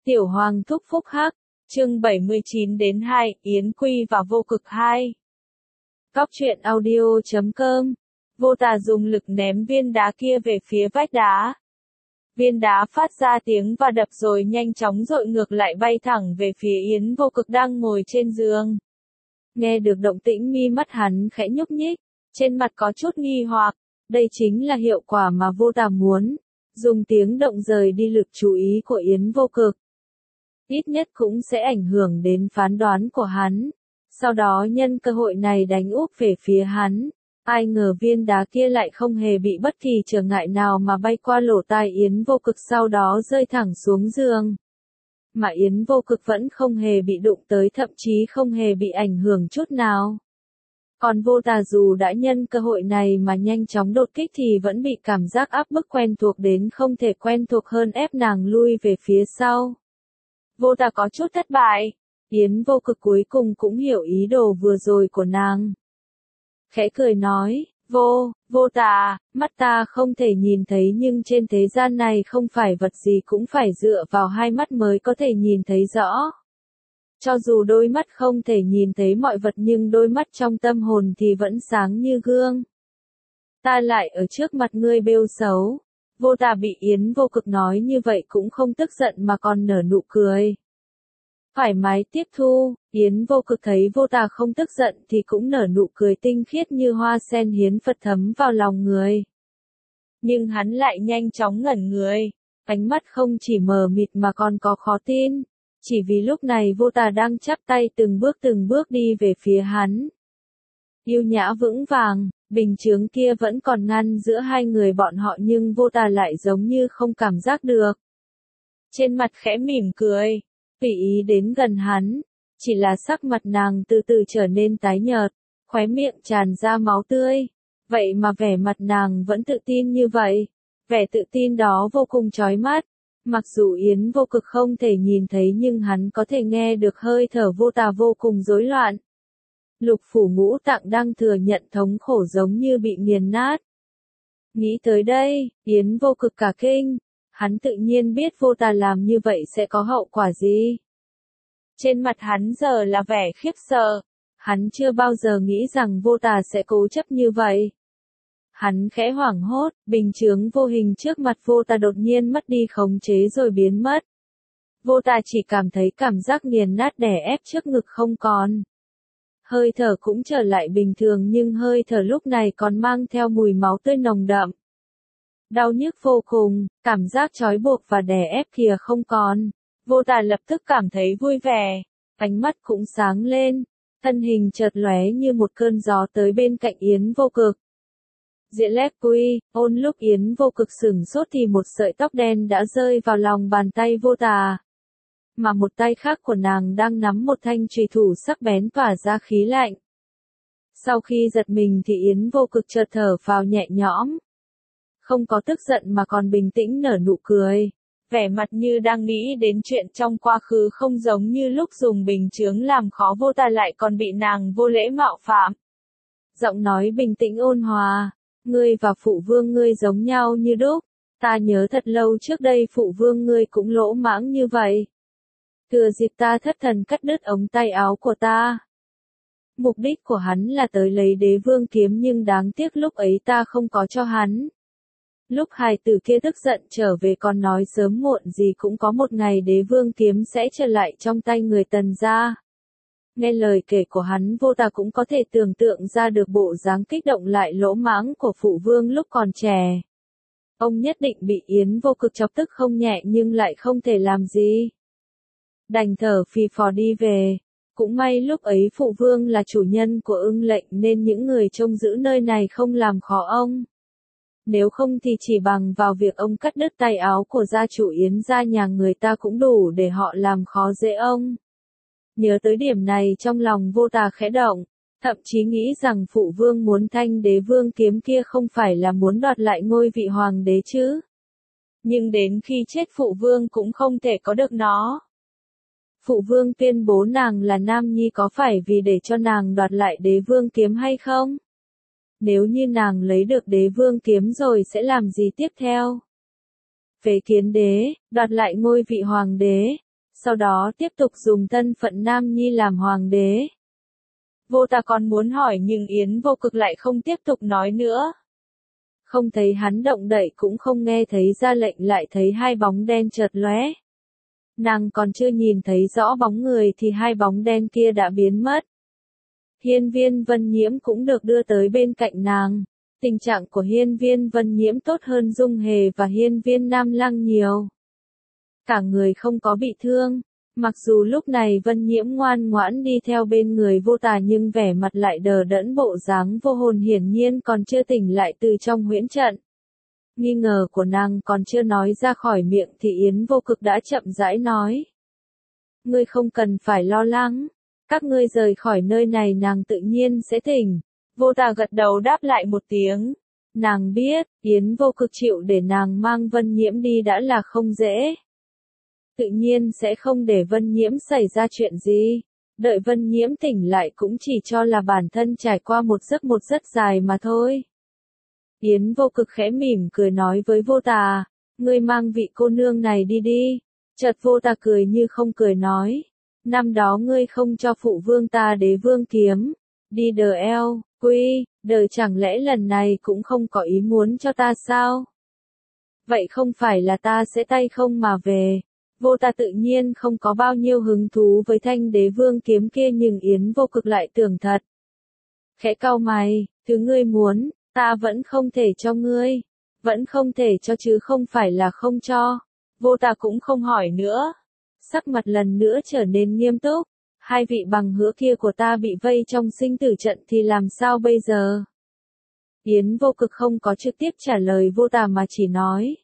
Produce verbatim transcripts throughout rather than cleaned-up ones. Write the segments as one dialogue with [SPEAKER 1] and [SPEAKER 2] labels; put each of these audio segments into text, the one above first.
[SPEAKER 1] Tiểu Hoàng thúc phúc hắc, chương bảy mươi chín đến hai, Yến Quy và Vô Cực hai. Góc truyện audio chấm com. Vô Tà dùng lực ném viên đá kia về phía vách đá. Viên đá phát ra tiếng và đập rồi nhanh chóng dội ngược lại bay thẳng về phía Yến Vô Cực đang ngồi trên giường. Nghe được động tĩnh mi mắt hắn khẽ nhúc nhích, trên mặt có chút nghi hoặc, đây chính là hiệu quả mà Vô Tà muốn, dùng tiếng động rời đi lực chú ý của Yến Vô Cực. Ít nhất cũng sẽ ảnh hưởng đến phán đoán của hắn, sau đó nhân cơ hội này đánh úp về phía hắn. Ai ngờ viên đá kia lại không hề bị bất kỳ trở ngại nào mà bay qua lỗ tai Yến Vô Cực sau đó rơi thẳng xuống giường. Mà Yến Vô Cực vẫn không hề bị đụng tới, thậm chí không hề bị ảnh hưởng chút nào. Còn Vô Tà dù đã nhân cơ hội này mà nhanh chóng đột kích thì vẫn bị cảm giác áp bức quen thuộc đến không thể quen thuộc hơn ép nàng lui về phía sau. Vô Tà có chút thất bại, Yến Vô Cực cuối cùng cũng hiểu ý đồ vừa rồi của nàng. Khẽ cười nói, vô, Vô Tà, mắt ta không thể nhìn thấy nhưng trên thế gian này không phải vật gì cũng phải dựa vào hai mắt mới có thể nhìn thấy rõ. Cho dù đôi mắt không thể nhìn thấy mọi vật nhưng đôi mắt trong tâm hồn thì vẫn sáng như gương. Ta lại ở trước mặt ngươi bêu xấu. Vô Tà bị Yến Vô Cực nói như vậy cũng không tức giận mà còn nở nụ cười. Thoải mái tiếp thu, Yến Vô Cực thấy Vô Tà không tức giận thì cũng nở nụ cười tinh khiết như hoa sen hiến Phật thấm vào lòng người. Nhưng hắn lại nhanh chóng ngẩn người, ánh mắt không chỉ mờ mịt mà còn có khó tin, chỉ vì lúc này Vô Tà đang chắp tay từng bước từng bước đi về phía hắn. Yêu nhã vững vàng, bình chướng kia vẫn còn ngăn giữa hai người bọn họ nhưng Vô Tà lại giống như không cảm giác được. Trên mặt khẽ mỉm cười, tùy ý đến gần hắn, chỉ là sắc mặt nàng từ từ trở nên tái nhợt, khóe miệng tràn ra máu tươi. Vậy mà vẻ mặt nàng vẫn tự tin như vậy, vẻ tự tin đó vô cùng chói mắt. Mặc dù Yến Vô Cực không thể nhìn thấy nhưng hắn có thể nghe được hơi thở Vô Tà vô cùng rối loạn. Lục phủ ngũ tạng đang thừa nhận thống khổ giống như bị nghiền nát. Nghĩ tới đây, Yến Vô Cực cả kinh, hắn tự nhiên biết Vô Tà làm như vậy sẽ có hậu quả gì. Trên mặt hắn giờ là vẻ khiếp sợ, hắn chưa bao giờ nghĩ rằng Vô Tà sẽ cố chấp như vậy. Hắn khẽ hoảng hốt, bình chướng vô hình trước mặt Vô Tà đột nhiên mất đi khống chế rồi biến mất. Vô Tà chỉ cảm thấy cảm giác nghiền nát đè ép trước ngực không còn. Hơi thở cũng trở lại bình thường nhưng hơi thở lúc này còn mang theo mùi máu tươi nồng đậm. Đau nhức vô cùng, cảm giác trói buộc và đè ép kìa không còn. Vô Tà lập tức cảm thấy vui vẻ, ánh mắt cũng sáng lên, thân hình chợt lóe như một cơn gió tới bên cạnh Yến Vô Cực. Diện lép quy, ôn lúc Yến Vô Cực sửng sốt thì một sợi tóc đen đã rơi vào lòng bàn tay Vô Tà. Mà một tay khác của nàng đang nắm một thanh chùy thủ sắc bén tỏa ra khí lạnh. Sau khi giật mình thì Yến Vô Cực chợt thở phào nhẹ nhõm. Không có tức giận mà còn bình tĩnh nở nụ cười. Vẻ mặt như đang nghĩ đến chuyện trong quá khứ không giống như lúc dùng bình chướng làm khó Vô Tà lại còn bị nàng vô lễ mạo phạm. Giọng nói bình tĩnh ôn hòa, ngươi và phụ vương ngươi giống nhau như đúc, ta nhớ thật lâu trước đây phụ vương ngươi cũng lỗ mãng như vậy. Thừa dịp ta thất thần cắt đứt ống tay áo của ta. Mục đích của hắn là tới lấy đế vương kiếm nhưng đáng tiếc lúc ấy ta không có cho hắn. Lúc hài tử kia tức giận trở về còn nói sớm muộn gì cũng có một ngày đế vương kiếm sẽ trở lại trong tay người Tần gia. Nghe lời kể của hắn Vô Tà cũng có thể tưởng tượng ra được bộ dáng kích động lại lỗ mãng của phụ vương lúc còn trẻ. Ông nhất định bị Yến Vô Cực chọc tức không nhẹ nhưng lại không thể làm gì. Đành thở phì phò đi về. Cũng may lúc ấy phụ vương là chủ nhân của ưng lệnh nên những người trông giữ nơi này không làm khó ông. Nếu không thì chỉ bằng vào việc ông cắt đứt tay áo của gia chủ Yến gia nhà người ta cũng đủ để họ làm khó dễ ông. Nhớ tới điểm này trong lòng Vô Tà khẽ động, thậm chí nghĩ rằng phụ vương muốn thanh đế vương kiếm kia không phải là muốn đoạt lại ngôi vị hoàng đế chứ. Nhưng đến khi chết phụ vương cũng không thể có được nó. Phụ vương tuyên bố nàng là nam nhi có phải vì để cho nàng đoạt lại đế vương kiếm hay không? Nếu như nàng lấy được đế vương kiếm rồi sẽ làm gì tiếp theo? Về kiến đế, đoạt lại ngôi vị hoàng đế, sau đó tiếp tục dùng thân phận nam nhi làm hoàng đế. Vô Tà còn muốn hỏi nhưng Yến Vô Cực lại không tiếp tục nói nữa. Không thấy hắn động đậy cũng không nghe thấy ra lệnh lại thấy hai bóng đen chợt lóe. Nàng còn chưa nhìn thấy rõ bóng người thì hai bóng đen kia đã biến mất. Hiên Viên Vân Nhiễm cũng được đưa tới bên cạnh nàng. Tình trạng của Hiên Viên Vân Nhiễm tốt hơn Dung Hề và Hiên Viên Nam Lăng nhiều. Cả người không có bị thương. Mặc dù lúc này Vân Nhiễm ngoan ngoãn đi theo bên người Vô Tà nhưng vẻ mặt lại đờ đẫn bộ dáng vô hồn, hiển nhiên còn chưa tỉnh lại từ trong huyễn trận. Nghi ngờ của nàng còn chưa nói ra khỏi miệng thì Yến Vô Cực đã chậm rãi nói. Ngươi không cần phải lo lắng. Các ngươi rời khỏi nơi này nàng tự nhiên sẽ tỉnh. Vô Tà gật đầu đáp lại một tiếng. Nàng biết, Yến Vô Cực chịu để nàng mang Vân Nhiễm đi đã là không dễ. Tự nhiên sẽ không để Vân Nhiễm xảy ra chuyện gì. Đợi Vân Nhiễm tỉnh lại cũng chỉ cho là bản thân trải qua một giấc một rất dài mà thôi. Yến Vô Cực khẽ mỉm cười nói với Vô Tà, ngươi mang vị cô nương này đi đi. Chợt Vô Tà cười như không cười nói, năm đó ngươi không cho phụ vương ta đế vương kiếm, đi đờ eo, quy, đời chẳng lẽ lần này cũng không có ý muốn cho ta sao? Vậy không phải là ta sẽ tay không mà về. Vô Tà tự nhiên không có bao nhiêu hứng thú với thanh đế vương kiếm kia nhưng Yến Vô Cực lại tưởng thật. Khẽ cau mày, thứ ngươi muốn, ta vẫn không thể cho ngươi. Vẫn không thể cho chứ không phải là không cho. Vô Tà cũng không hỏi nữa. Sắc mặt lần nữa trở nên nghiêm túc. Hai vị bằng hữu kia của ta bị vây trong sinh tử trận thì làm sao bây giờ? Yến Vô Cực không có trực tiếp trả lời Vô Tà mà chỉ nói.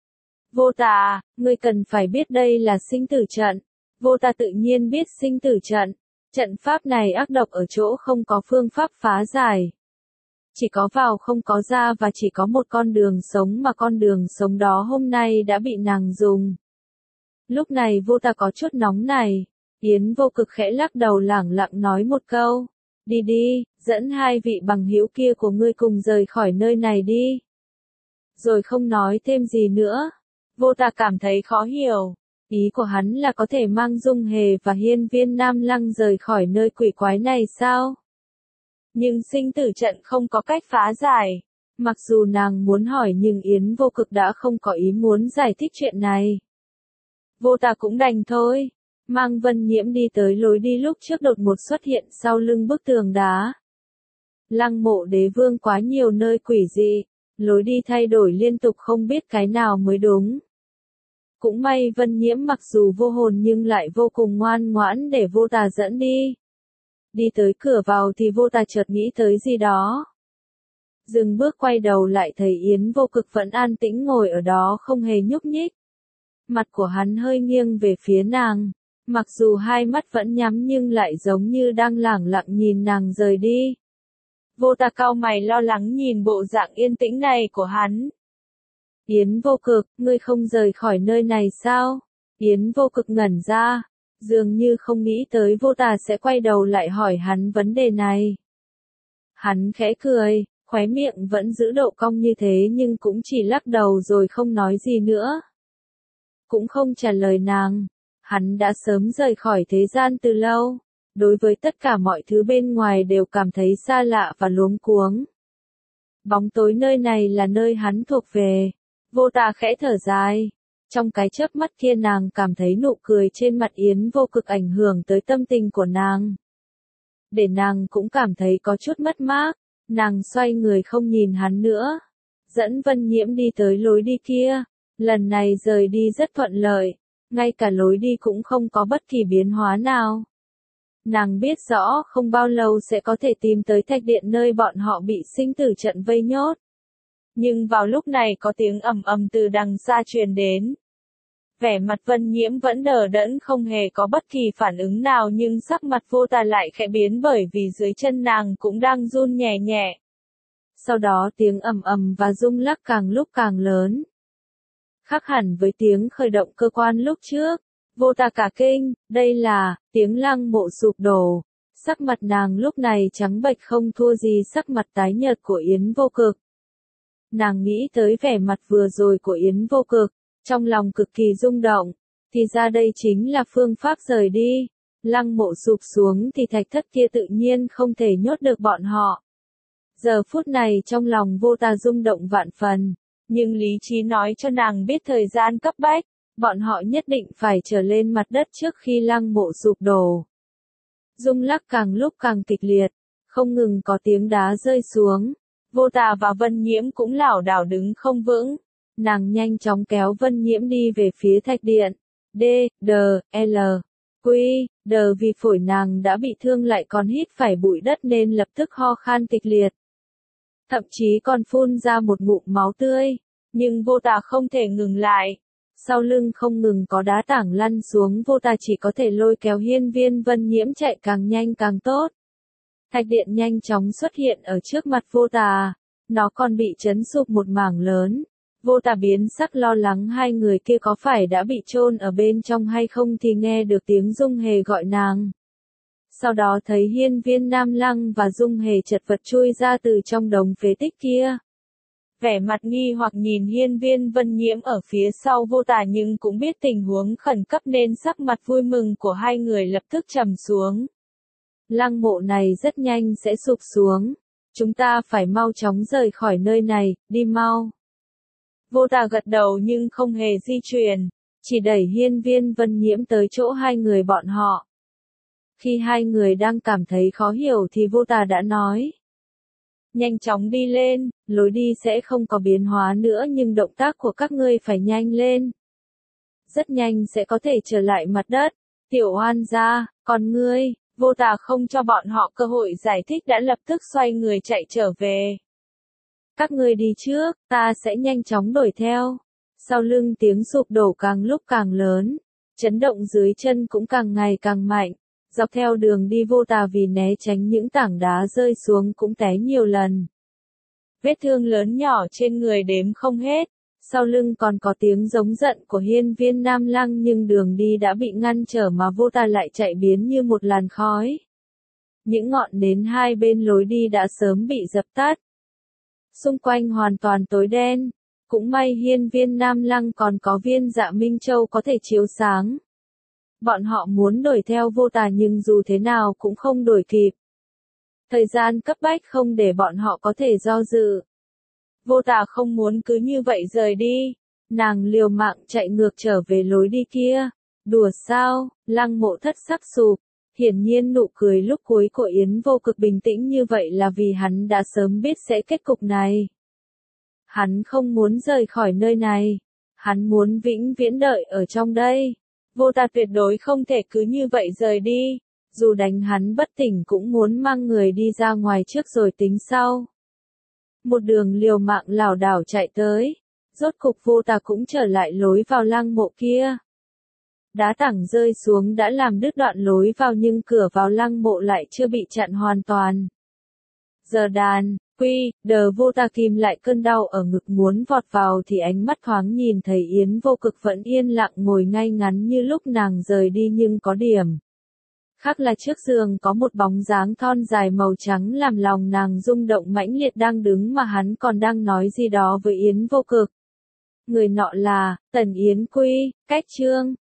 [SPEAKER 1] Vô Tà, ngươi cần phải biết đây là sinh tử trận. Vô Tà tự nhiên biết sinh tử trận. Trận pháp này ác độc ở chỗ không có phương pháp phá giải. Chỉ có vào không có ra và chỉ có một con đường sống mà con đường sống đó hôm nay đã bị nàng dùng. Lúc này Vô Tà có chút nóng này. Yến Vô Cực khẽ lắc đầu lẳng lặng nói một câu. Đi đi, dẫn hai vị bằng hữu kia của ngươi cùng rời khỏi nơi này đi. Rồi không nói thêm gì nữa. Vô Tà cảm thấy khó hiểu. Ý của hắn là có thể mang Dung Hề và Hiên Viên Nam Lăng rời khỏi nơi quỷ quái này sao? Nhưng sinh tử trận không có cách phá giải. Mặc dù nàng muốn hỏi nhưng Yến Vô Cực đã không có ý muốn giải thích chuyện này. Vô Tà cũng đành thôi. Mang Vân Nhiễm đi tới lối đi lúc trước đột ngột xuất hiện sau lưng bức tường đá. Lăng mộ đế vương quá nhiều nơi quỷ dị. Lối đi thay đổi liên tục không biết cái nào mới đúng. Cũng may Vân Nhiễm mặc dù vô hồn nhưng lại vô cùng ngoan ngoãn để Vô Tà dẫn đi. Đi tới cửa vào thì Vô Tà chợt nghĩ tới gì đó. Dừng bước quay đầu lại thấy Yến Vô Cực vẫn an tĩnh ngồi ở đó không hề nhúc nhích. Mặt của hắn hơi nghiêng về phía nàng. Mặc dù hai mắt vẫn nhắm nhưng lại giống như đang lẳng lặng nhìn nàng rời đi. Vô Tà cau mày lo lắng nhìn bộ dạng yên tĩnh này của hắn. Yến Vô Cực, ngươi không rời khỏi nơi này sao? Yến Vô Cực ngẩn ra, dường như không nghĩ tới Vô Tà sẽ quay đầu lại hỏi hắn vấn đề này. Hắn khẽ cười, khóe miệng vẫn giữ độ cong như thế nhưng cũng chỉ lắc đầu rồi không nói gì nữa. Cũng không trả lời nàng. Hắn đã sớm rời khỏi thế gian từ lâu. Đối với tất cả mọi thứ bên ngoài đều cảm thấy xa lạ và luống cuống. Bóng tối nơi này là nơi hắn thuộc về. Vô Tà khẽ thở dài. Trong cái chớp mắt kia nàng cảm thấy nụ cười trên mặt Yến Vô Cực ảnh hưởng tới tâm tình của nàng. Để nàng cũng cảm thấy có chút mất mát. Nàng xoay người không nhìn hắn nữa. Dẫn Vân Nhiễm đi tới lối đi kia. Lần này rời đi rất thuận lợi. Ngay cả lối đi cũng không có bất kỳ biến hóa nào. Nàng biết rõ không bao lâu sẽ có thể tìm tới thạch điện nơi bọn họ bị sinh tử trận vây nhốt. Nhưng vào lúc này có tiếng ầm ầm từ đằng xa truyền đến. Vẻ mặt Vân Nhiễm vẫn đờ đẫn không hề có bất kỳ phản ứng nào nhưng sắc mặt Vô Tà lại khẽ biến bởi vì dưới chân nàng cũng đang run nhẹ nhẹ. Sau đó tiếng ầm ầm và rung lắc càng lúc càng lớn. Khác hẳn với tiếng khởi động cơ quan lúc trước. Vô Tà cả kinh, đây là tiếng lăng mộ sụp đổ. Sắc mặt nàng lúc này trắng bệch không thua gì sắc mặt tái nhợt của Yến Vô Cực. Nàng nghĩ tới vẻ mặt vừa rồi của Yến Vô Cực, trong lòng cực kỳ rung động. Thì ra đây chính là phương pháp rời đi. Lăng Mộ sụp xuống thì thạch thất kia tự nhiên không thể nhốt được bọn họ. Giờ phút này trong lòng Vô Tà rung động vạn phần, nhưng lý trí nói cho nàng biết thời gian cấp bách, bọn họ nhất định phải trở lên mặt đất trước khi Lăng Mộ sụp đổ. Rung lắc càng lúc càng kịch liệt, không ngừng có tiếng đá rơi xuống. Vô Tà và Vân Nhiễm cũng lảo đảo đứng không vững. Nàng nhanh chóng kéo Vân Nhiễm đi về phía thạch điện. D, D, L, Q, D vì phổi nàng đã bị thương lại còn hít phải bụi đất nên lập tức ho khan kịch liệt. Thậm chí còn phun ra một ngụm máu tươi. Nhưng Vô Tà không thể ngừng lại. Sau lưng không ngừng có đá tảng lăn xuống, Vô Tà chỉ có thể lôi kéo Hiên Viên Vân Nhiễm chạy càng nhanh càng tốt. Thạch điện nhanh chóng xuất hiện ở trước mặt Vô Tà. Nó còn bị chấn sụp một mảng lớn. Vô Tà biến sắc lo lắng hai người kia có phải đã bị chôn ở bên trong hay không thì nghe được tiếng Dung Hề gọi nàng. Sau đó thấy Hiên Viên Nam Lăng và Dung Hề chật vật chui ra từ trong đống phế tích kia. Vẻ mặt nghi hoặc nhìn Hiên Viên Vân Nhiễm ở phía sau Vô Tà nhưng cũng biết tình huống khẩn cấp nên sắc mặt vui mừng của hai người lập tức trầm xuống. Lăng mộ này rất nhanh sẽ sụp xuống. Chúng ta phải mau chóng rời khỏi nơi này, đi mau. Vô Tà gật đầu nhưng không hề di chuyển, chỉ đẩy Hiên Viên Vân Nhiễm tới chỗ hai người bọn họ. Khi hai người đang cảm thấy khó hiểu thì Vô Tà đã nói. Nhanh chóng đi lên, lối đi sẽ không có biến hóa nữa nhưng động tác của các ngươi phải nhanh lên. Rất nhanh sẽ có thể trở lại mặt đất. Tiểu Oan gia, còn ngươi, Vô Tà không cho bọn họ cơ hội giải thích đã lập tức xoay người chạy trở về. Các ngươi đi trước, ta sẽ nhanh chóng đuổi theo. Sau lưng tiếng sụp đổ càng lúc càng lớn, chấn động dưới chân cũng càng ngày càng mạnh. Dọc theo đường đi Vô Tà vì né tránh những tảng đá rơi xuống cũng té nhiều lần. Vết thương lớn nhỏ trên người đếm không hết. Sau lưng còn có tiếng giống giận của Hiên Viên Nam Lăng nhưng đường đi đã bị ngăn trở mà Vô Tà lại chạy biến như một làn khói. Những ngọn nến hai bên lối đi đã sớm bị dập tắt. Xung quanh hoàn toàn tối đen. Cũng may Hiên Viên Nam Lăng còn có viên Dạ Minh Châu có thể chiếu sáng. Bọn họ muốn đuổi theo Vô Tà nhưng dù thế nào cũng không đuổi kịp. Thời gian cấp bách không để bọn họ có thể do dự. Vô Tà không muốn cứ như vậy rời đi. Nàng liều mạng chạy ngược trở về lối đi kia. Đùa sao, Lăng Mộ thất sắc sụp. Hiển nhiên nụ cười lúc cuối của Yến Vô Cực bình tĩnh như vậy là vì hắn đã sớm biết sẽ kết cục này. Hắn không muốn rời khỏi nơi này. Hắn muốn vĩnh viễn đợi ở trong đây. Vô Tà tuyệt đối không thể cứ như vậy rời đi. Dù đánh hắn bất tỉnh cũng muốn mang người đi ra ngoài trước rồi tính sau. Một đường liều mạng lảo đảo chạy tới. Rốt cục Vô Tà cũng trở lại lối vào lăng mộ kia. Đá tảng rơi xuống đã làm đứt đoạn lối vào nhưng cửa vào lăng mộ lại chưa bị chặn hoàn toàn. Giờ đàn, quy, đờ Vô Tà kìm lại cơn đau ở ngực muốn vọt vào thì ánh mắt thoáng nhìn thấy Yến Vô Cực vẫn yên lặng ngồi ngay ngắn như lúc nàng rời đi nhưng có điểm. Khác là trước giường có một bóng dáng thon dài màu trắng làm lòng nàng rung động mãnh liệt đang đứng mà hắn còn đang nói gì đó với Yến Vô Cực. Người nọ là, Tần Yến Quy, cách chương.